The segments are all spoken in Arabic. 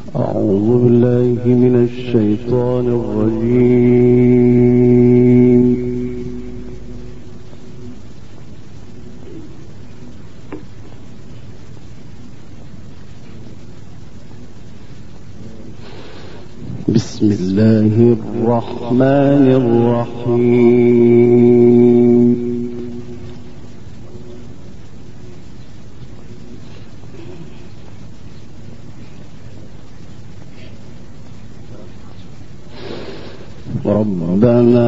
أعوذ بالله من الشيطان الرجيم. بسم الله الرحمن الرحيم. ربنا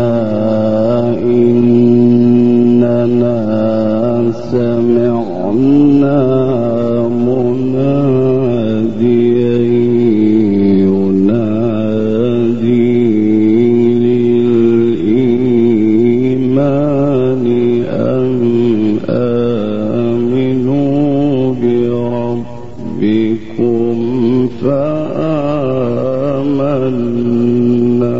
إننا سمعنا مناديا ينادي للإيمان أن آمنوا بربكم فآمنا.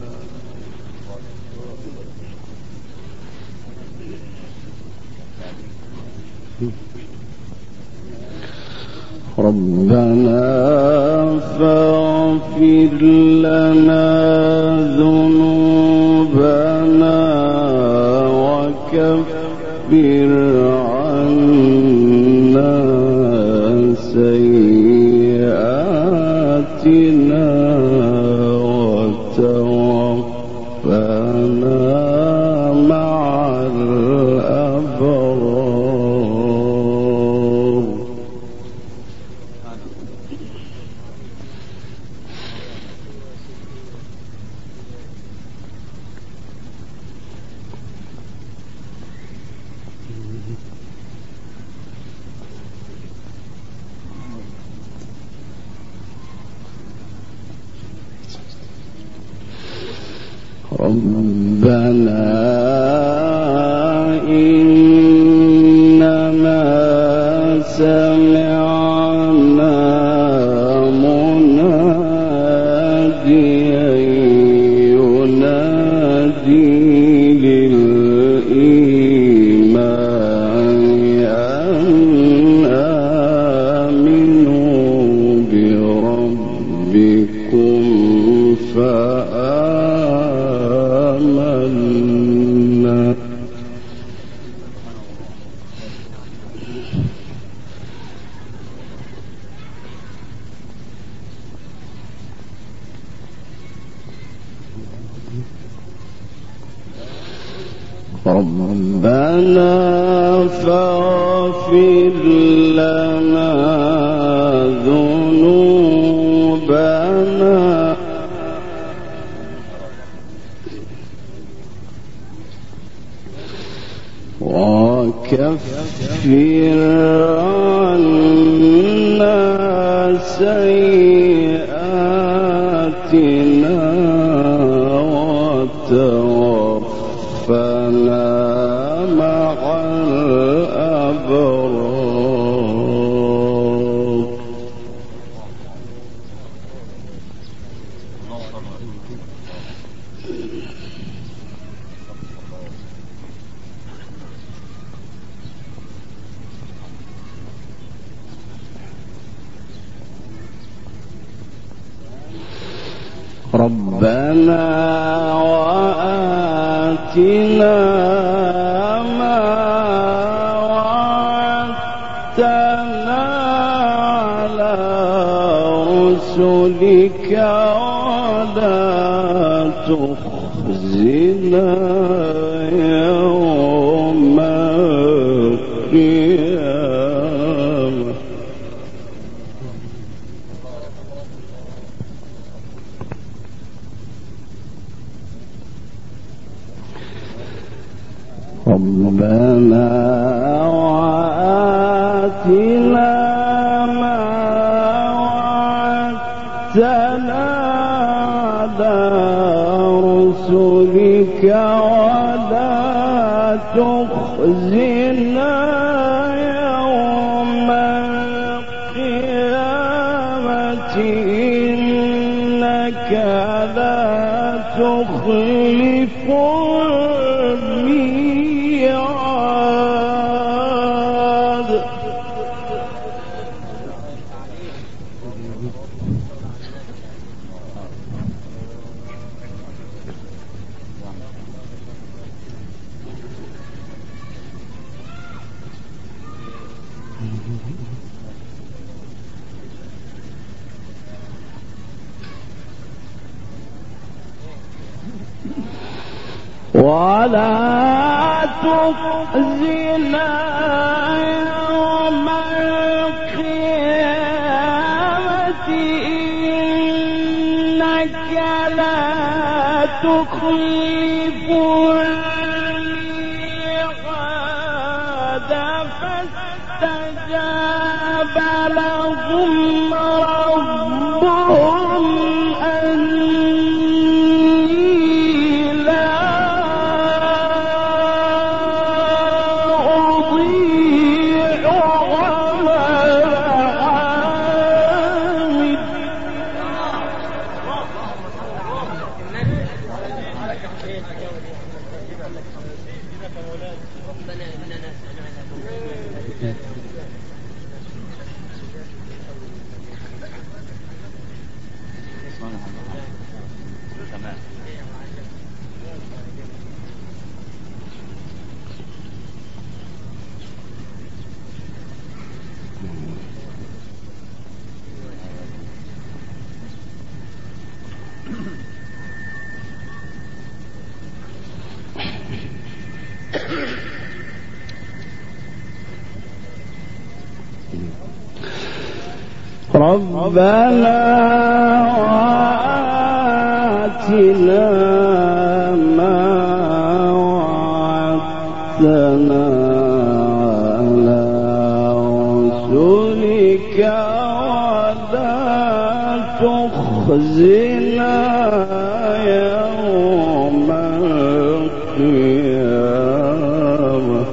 ربنا فاغفر لنا ذنوبنا وكفر عنا سيئاتنا وتوفنا مع الأبرار. ربنا إننا سمعنا مناديا ينادي للإيمان أن آمنوا بربكم فآمنا. ربنا فاغفر لنا ذنوبنا وكفر عنا سيئاتنا وتوفنا مع الأبرار. ربنا وآتنا ما وعدتنا على رسلك ولا تخزنا يوم القيامة. ربنا وآتنا ما وعدتنا على رسلك ولا تخزنا يوم القيامة إنك لا تخلف الميعاد. ولا تخزنا يوم القيامة إنك لا تخلف الميعاد فاستجاب لهم ربهم ربنا وآتنا ما وعدتنا على رسلك ولا تخزنا يوم القيامة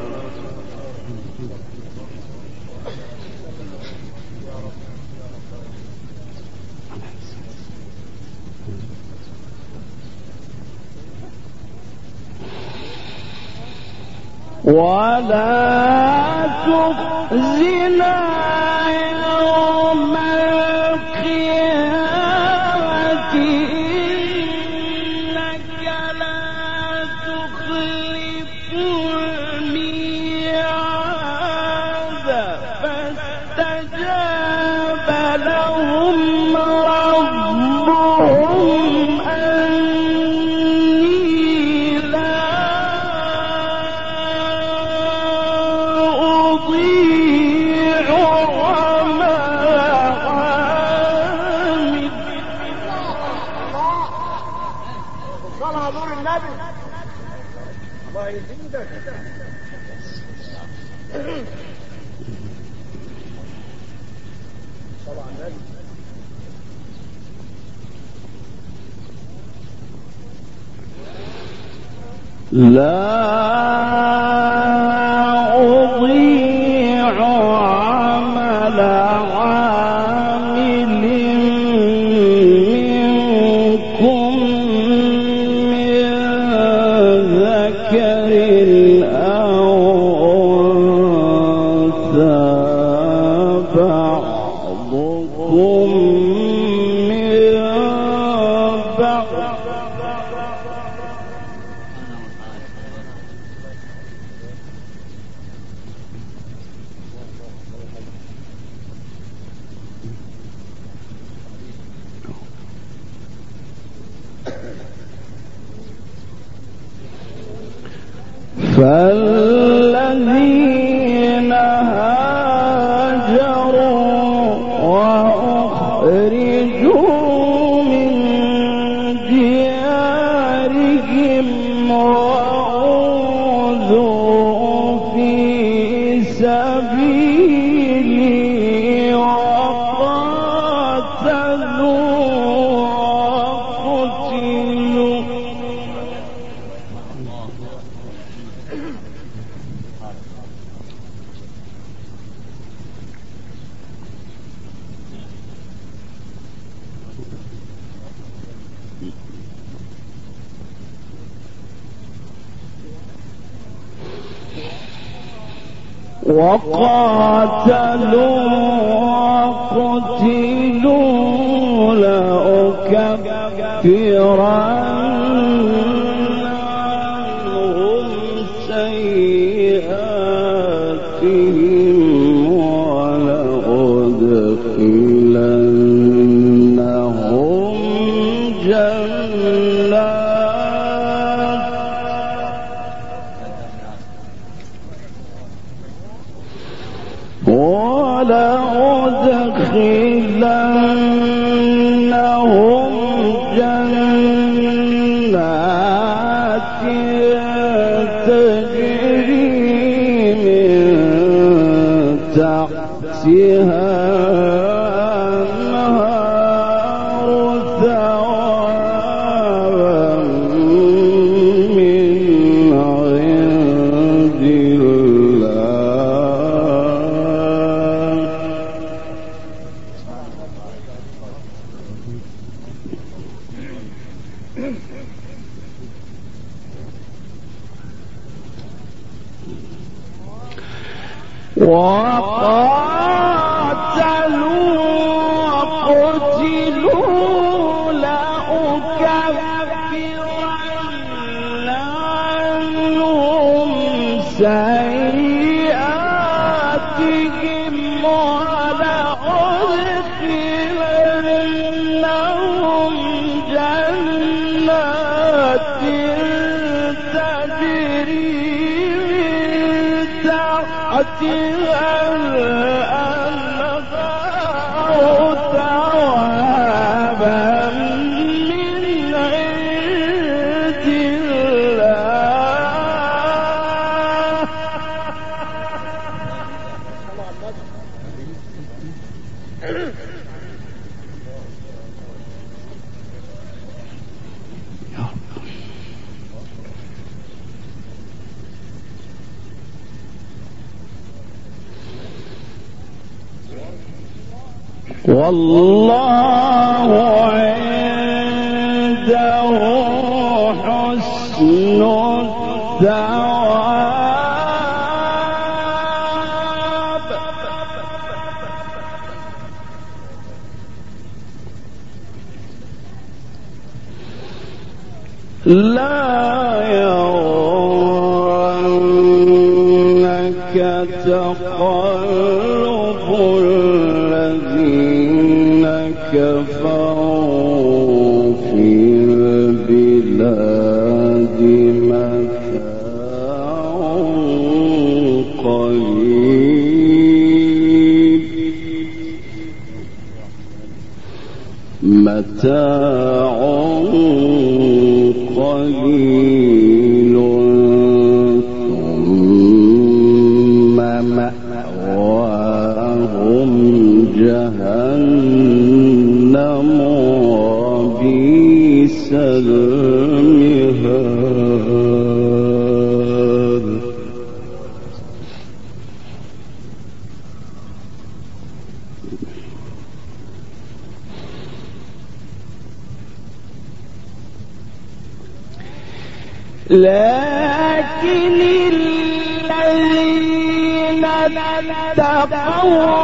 ولا تخزنا يوم القيامة إنك لا تخلف الميعاد فاستجاب لهم ربهم لا أضيع عمل عامل منكم من ذكر أو أنثى بعضكم من بعض فالذين هاجروا وأخرجوا من ديارهم وأوذوا في سبيلي وقاتلوا وقتلوا لأكفرن عنهم سيئاتهم ولأدخلنهم جنات والله عنده حسن الثواب. لا يغرنك تقلب الذين كفروا في البلاد متاع قليل ثم مأواهم جهنم وبئس المهاد. لكن الذين اتقوا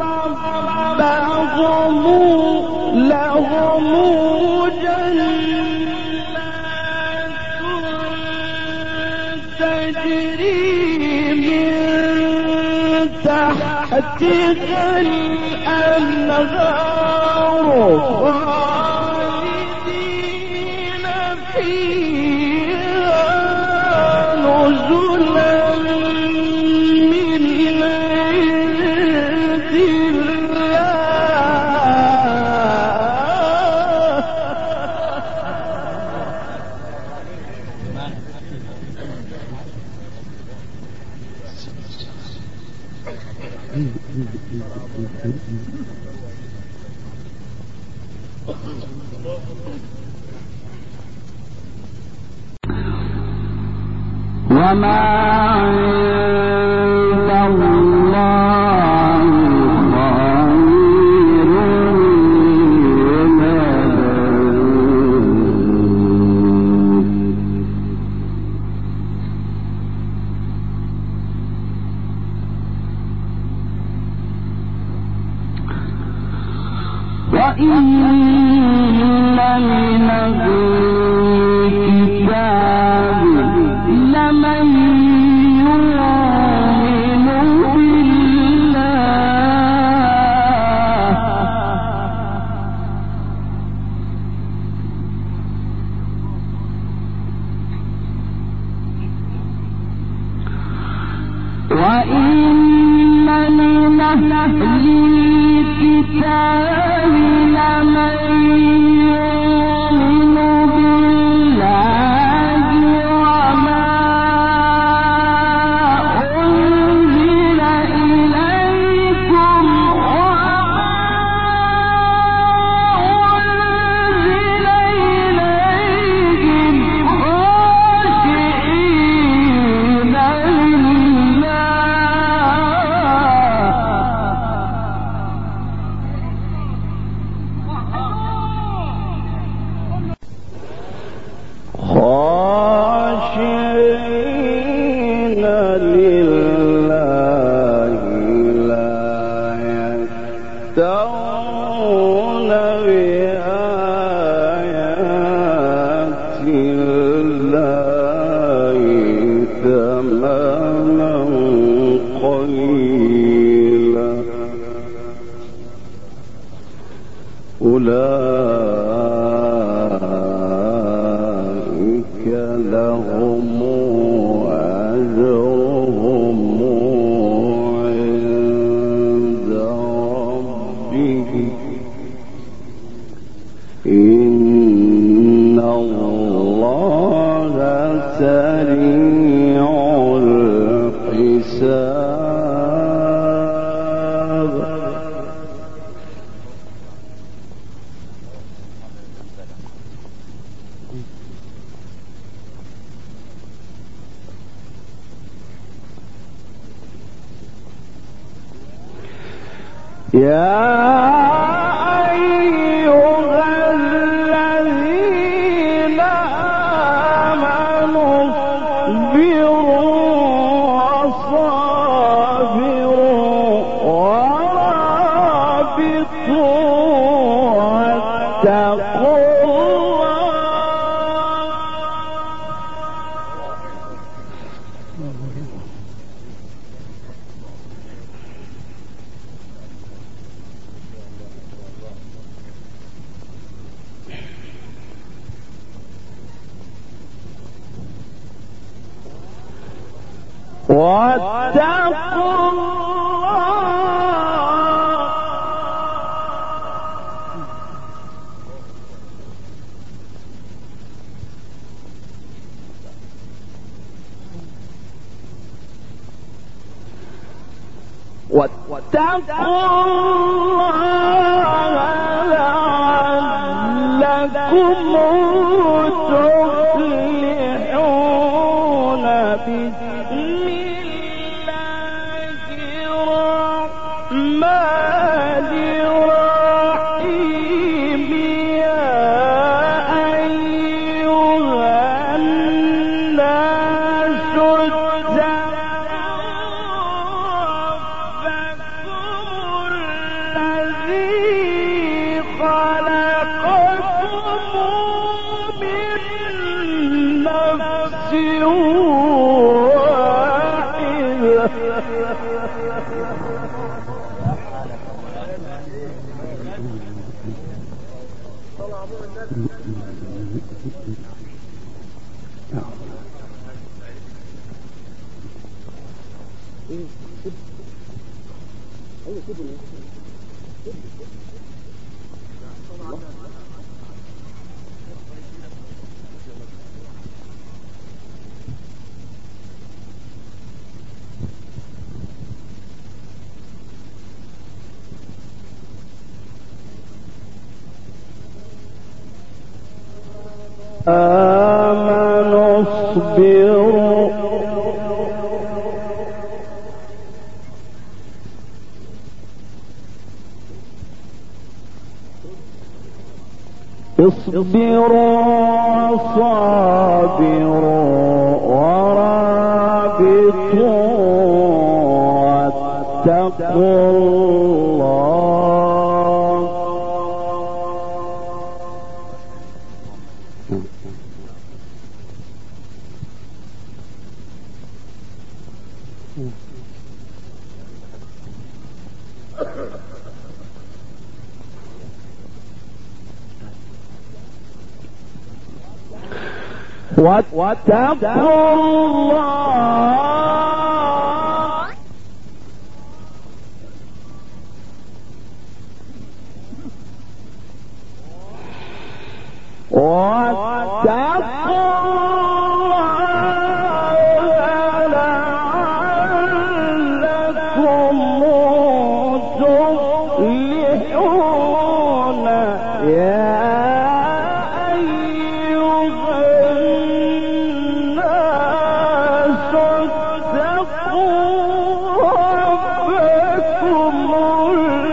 ربهم لهم جنات تجري من تحتها الأنهار خالدين فيها نزلا من عند وما عند الله خير وإن من الكتاب لمن يؤمن بالله وإن من أهل الكتاب بآيات الله ثمنا قليلا أولئك لهم أجرهم عند ربهم إن الله سريع الحساب. يا أيها الذين آمنوا اصبروا وصابروا ورابطوا واتقوا واتقوا الله لعلكم تفلحون. بسم الله الرحمن الرحيم. يا أيها الناس آمنوا اصبروا وصابروا ورابطوا واتقوا الله. واتقوا الله لعلكم تفلحون. يا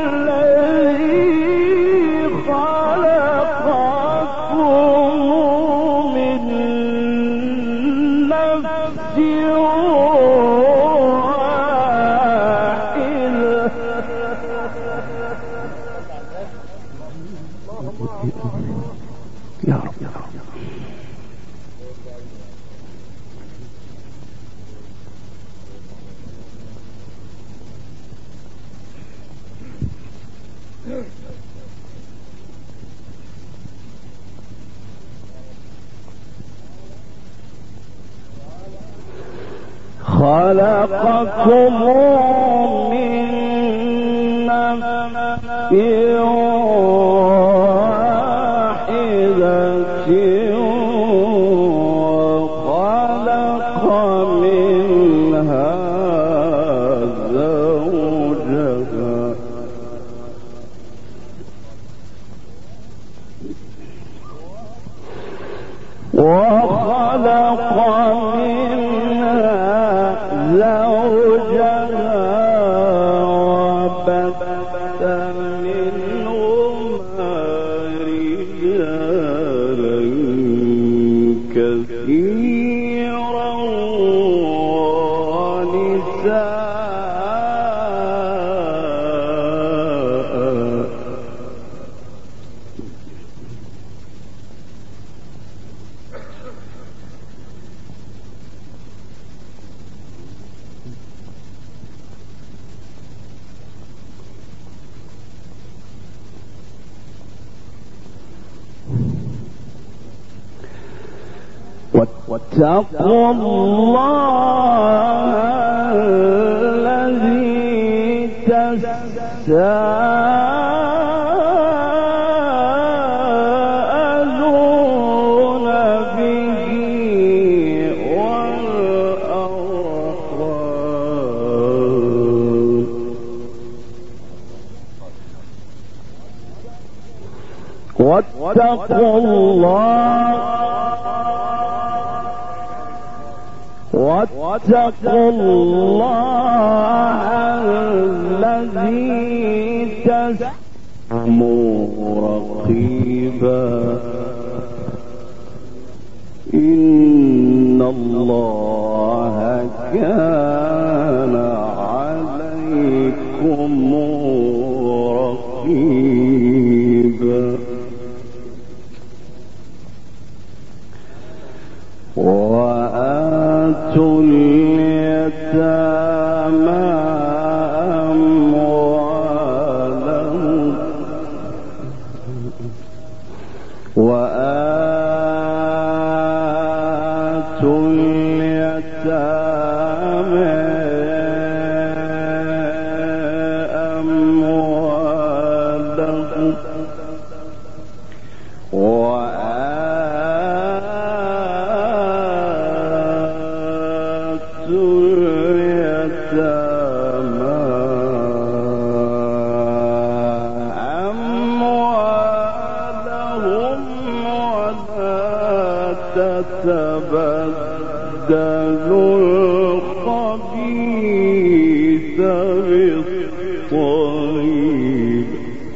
خلقكم يا رب يا رب. خلقكم من نفس واحدة وخلق منها زوجها وخلق منها زوجها وبث منهما رجالا كثيرا ونساء واتقوا الله الذي تساءلون به والأرحام واتقوا الله الذي تسمعون رقيبا إن الله كان عليكم رقيبا وآتوا اليتامى أموالهم تتبدلوا الخبيث بالطيب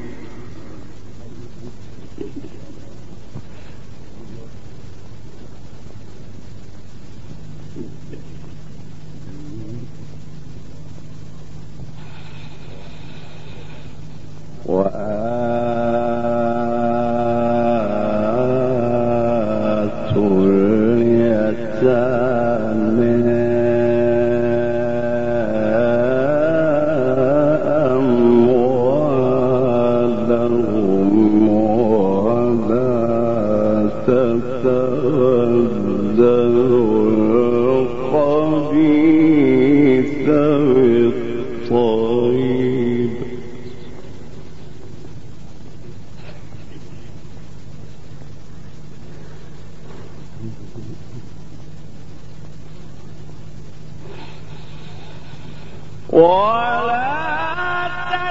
ولا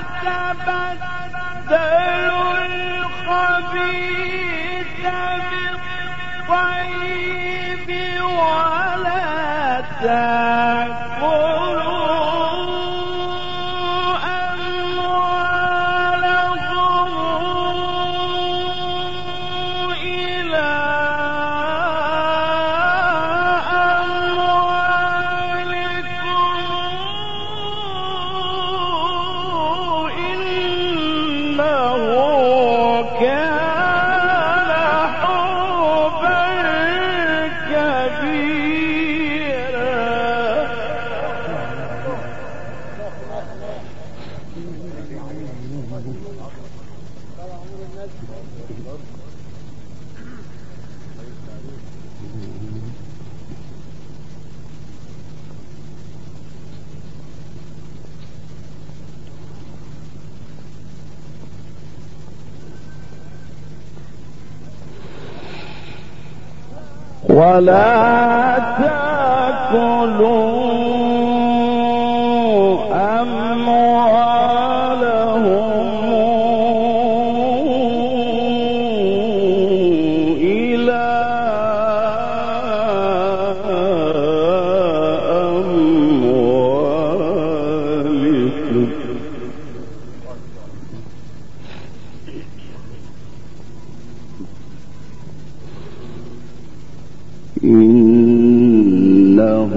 تتبدلوا الخبيث بالطيب ولا تأكلوا أموالهم إلى إنه كان ولا تأكلوا أموالهم إلى أموالكم إنه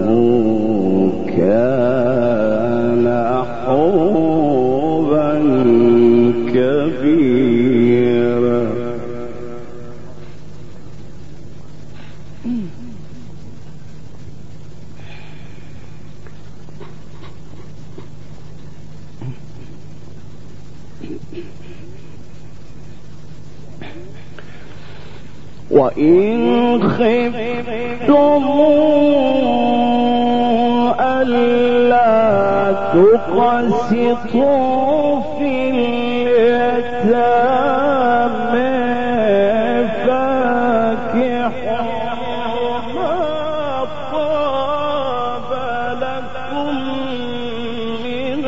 كان حوبا كبيرا. وإن خفتم ألا تقسطوا في اليتامى فانكحوا ما طاب لكم من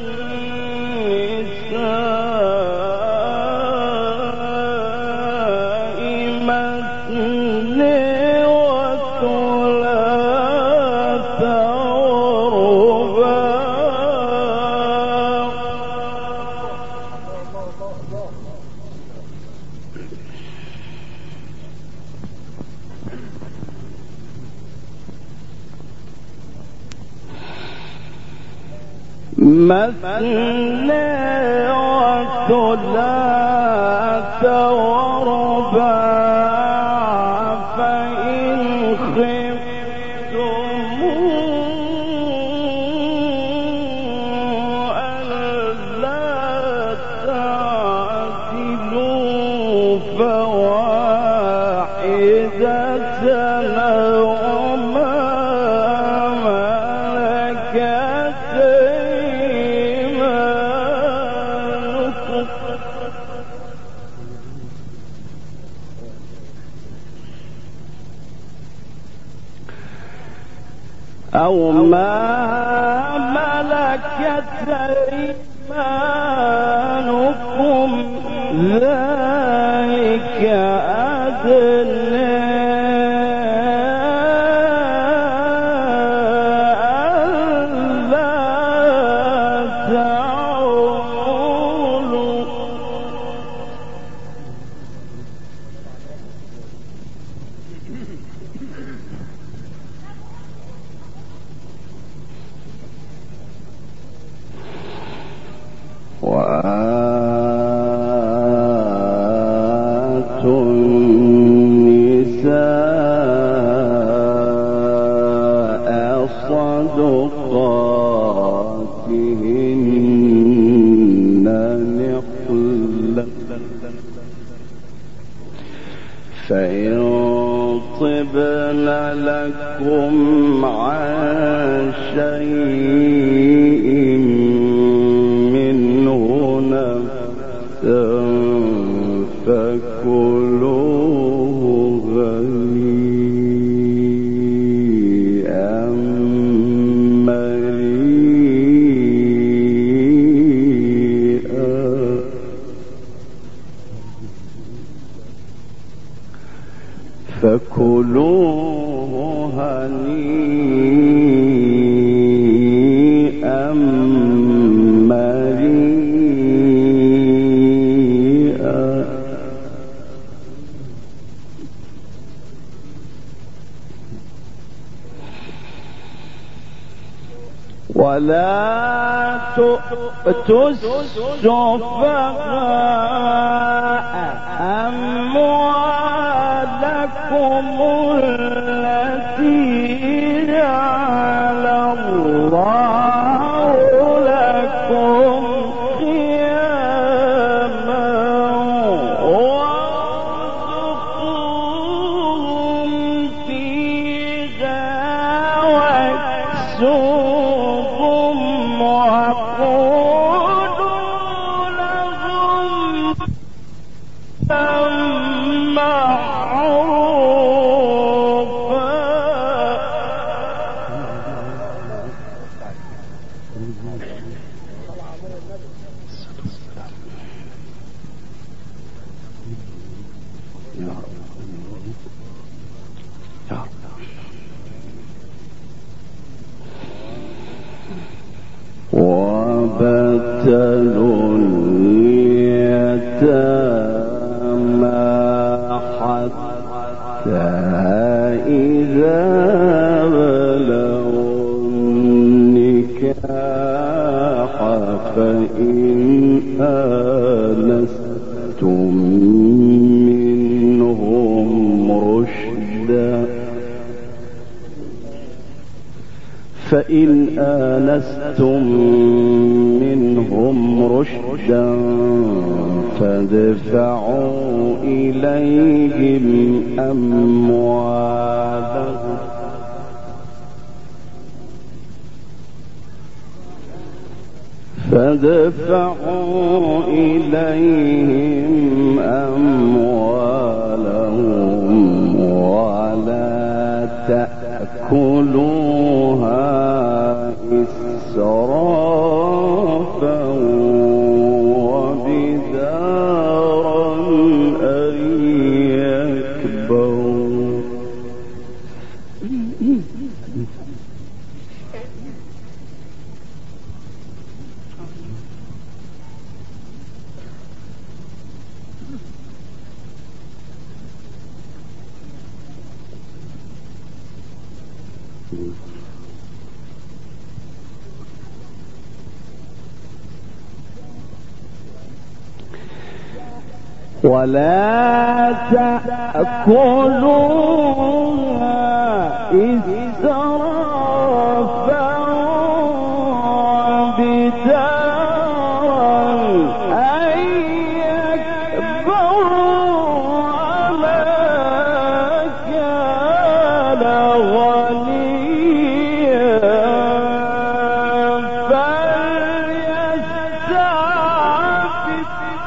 النساء مثنى وثلاث ورباع. مثنى وثلاث ورباع فإن خفتم ألا تعدلوا فواحدة أو ما ملكت أيمانكم أو ما ملكت أيمانكم ذلك أدنى ألا تعولوا. وآتوا النساء صدقاتهن نحلة فإن طبن لكم عن شيء منه نفسا فكلوه هنيئا مريئا. فكلوه هنيئا مريئا. ولا تؤتوا السفهاء أموالكم التي جعل الله لكم قياما وابتلوا اليتامى حتى إذا بلغوا النكاح فإن آنستم منهم رشدا فادفعوا إليهم أموالهم ولا تأكلوها إسرافا وبدارا أن يكبروا ولا تأكلوها إسرافا وبدارا أن يكبروا وما كان غنيا فليستعفف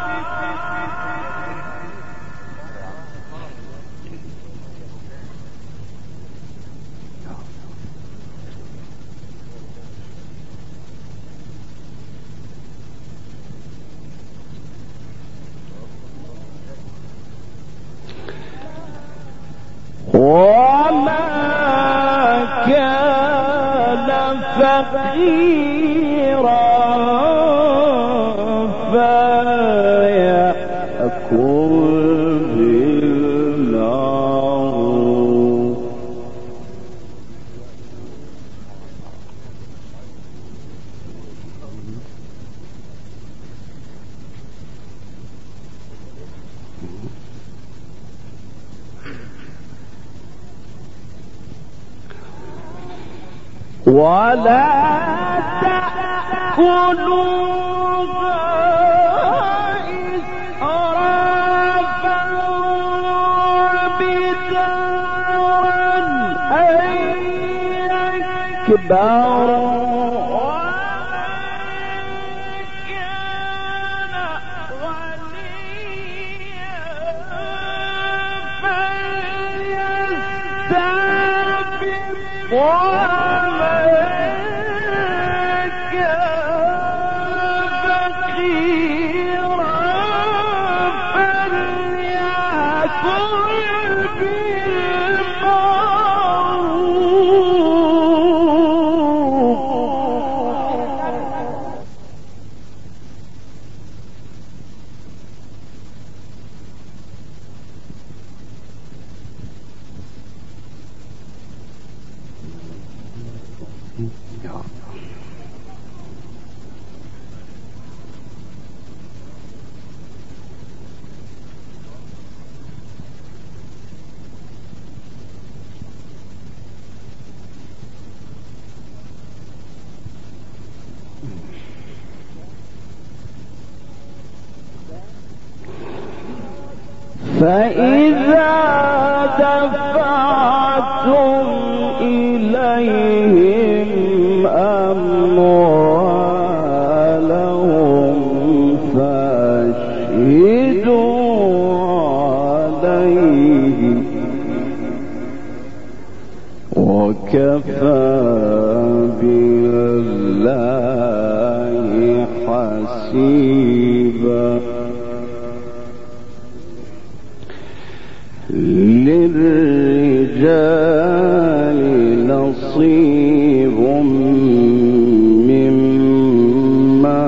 وما كان فقيرا فليأكل بالمعروف ولا تأكلوها إسرافا وبدارا أن يكبروا فإذا دفعتم إليهم أموالهم فاشهدوا وكفى بالله حسيبا. للرجال نصيب مما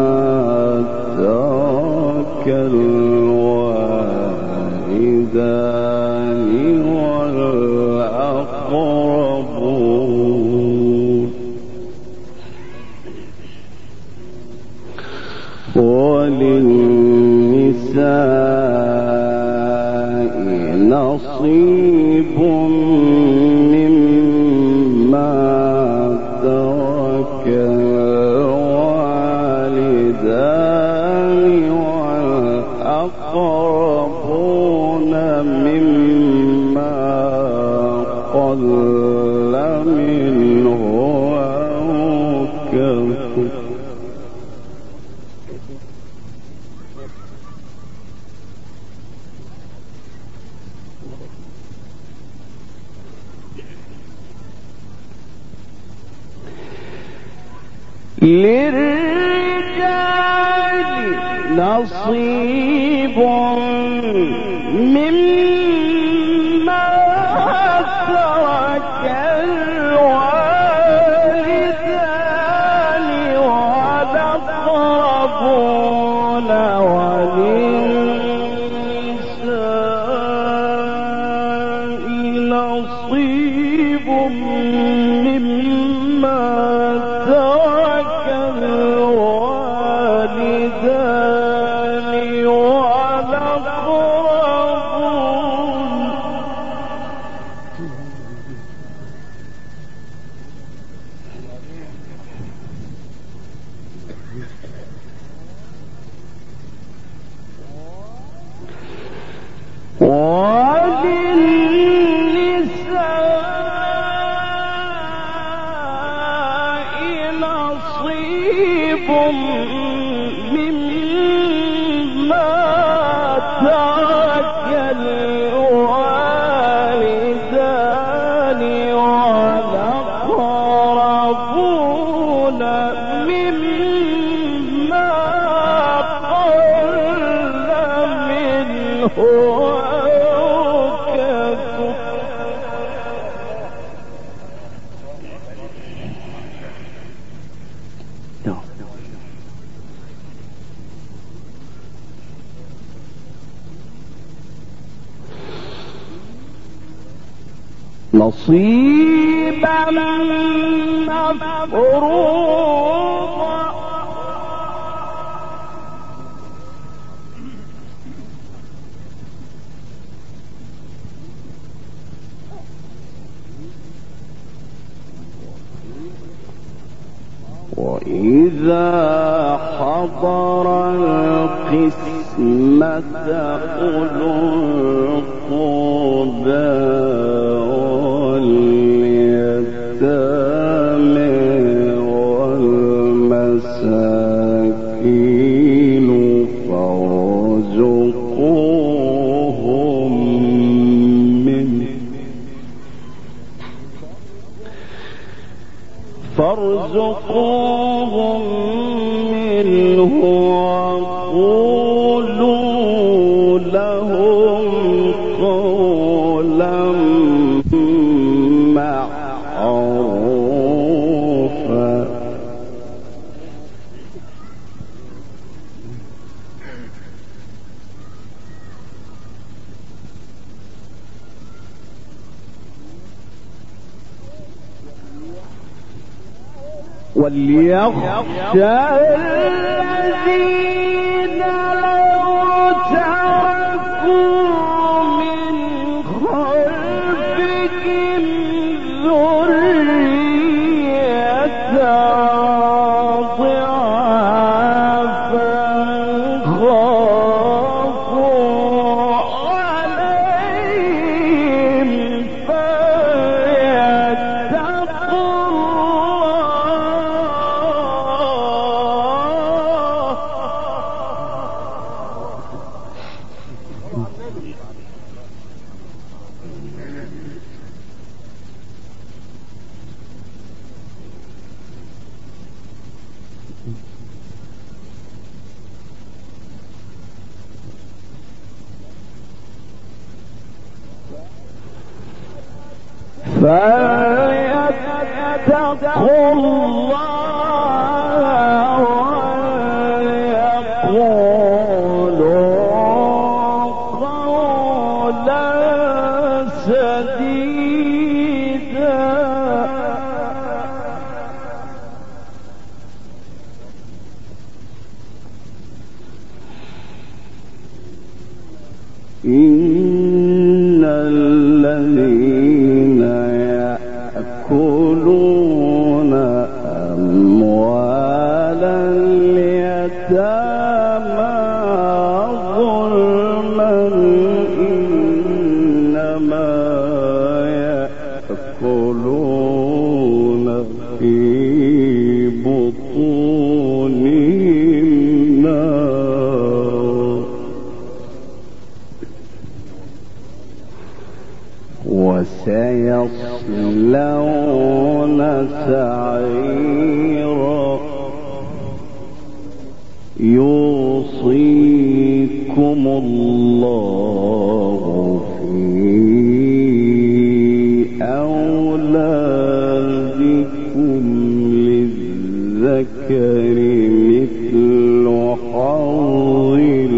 ترك الوالدان والأقربون. وللنساء نصيب مما ترك الوالدان والأقربون مما قل منه أو كثر. للرجال نصيب مما ترك الوالدان والأقربون وللنساء نصيب مما ترك الوالدان والأقربون. وللنساء نصيب مما ترك الوالدان والأقربون مما قل منه أو كثر. نصيبا مفروضا. وإذا حضر القسمة أولو القربى واليتامى والمساكين فارزقوهم منه وقولوا لهم قولا معروفا. وليخشى الذين لو تركوا من خلفهم ذرية ضعافا خافوا عليهم فليتقوا فليتقوا الله وليقولوا قولا سديدا. إن الذين يأكلون أموال اليتامى ظلما إنما يأكلون في بطونهم نارا وسيصلون سعيرا. يوصيكم الله في أولادكم للذكر مثل حظ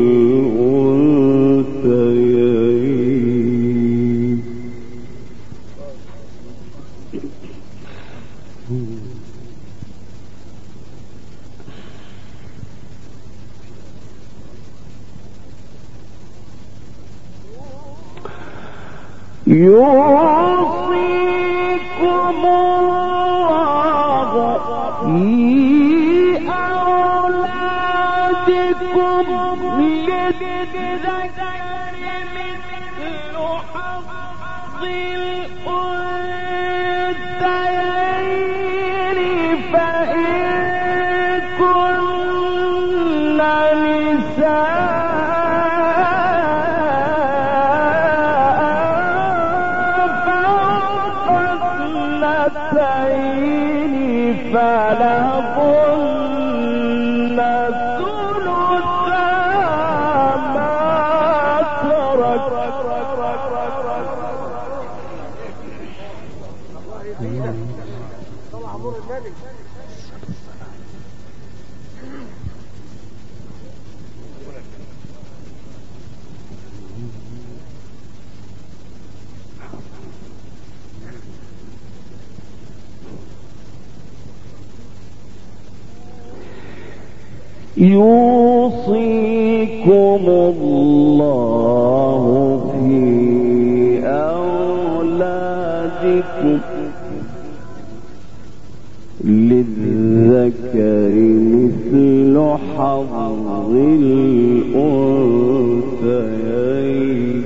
الأنثيين. يوصيكم الله في أولادكم للذكر مثل حظ الأنثيين فإن كن نساء فوق اثنتين فلهن ثلثا ما ترك. يوصيكم الله في أولادكم للذكر مثل حظ الأنثيين.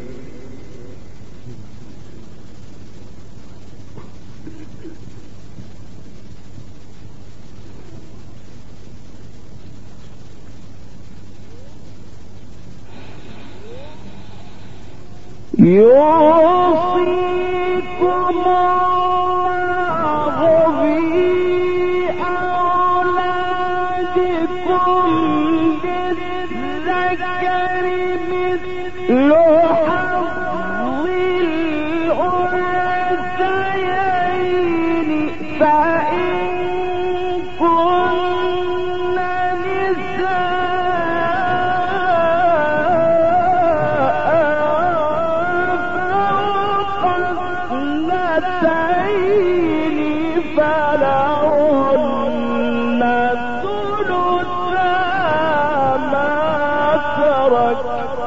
يوصيكم الله في أولادكم للذكر مثل حظ الأنثيين فإن كن فلهن ثلثا ما ترك.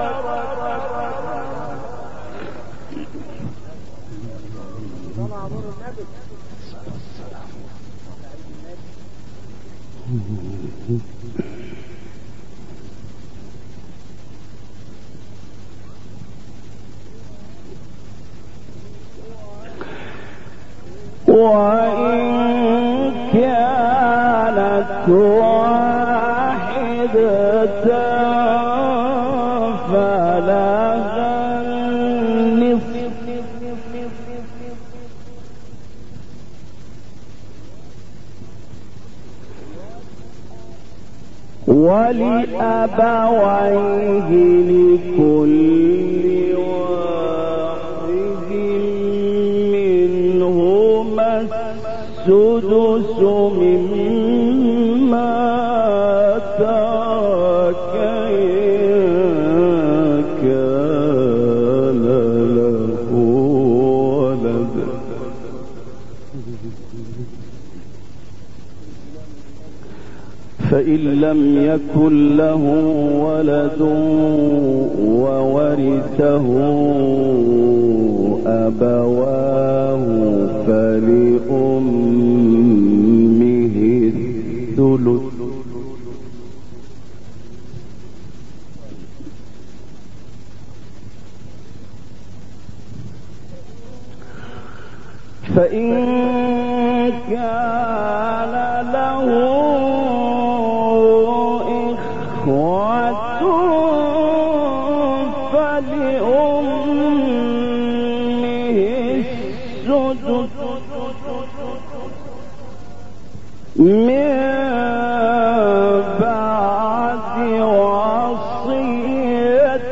وإن كانت واحدة فلها النصف ولأبويه لكل واحد منهما السدس مما ترك إن كان له ولد فإن لم يكن له ولد وورثه أبواه فلأمه الثلث فإن كان له إخوة فلأمه السدس من بعد وصية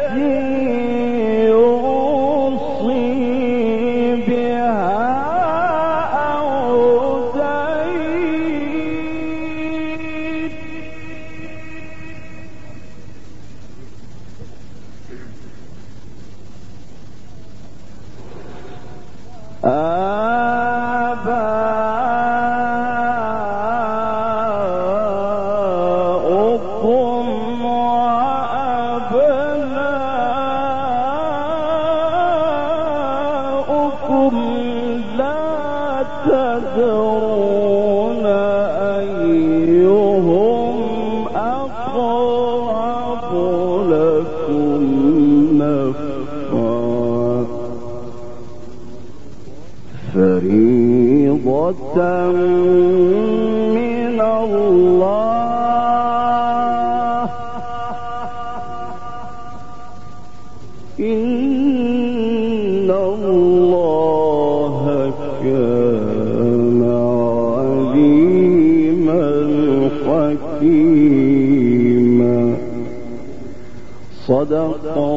يوصي بها أو دين آباؤكم وأبناؤكم لا تدرون أيهم أقرب لكم نفعا فريضة من الله إن الله كان عليما حكيما صدق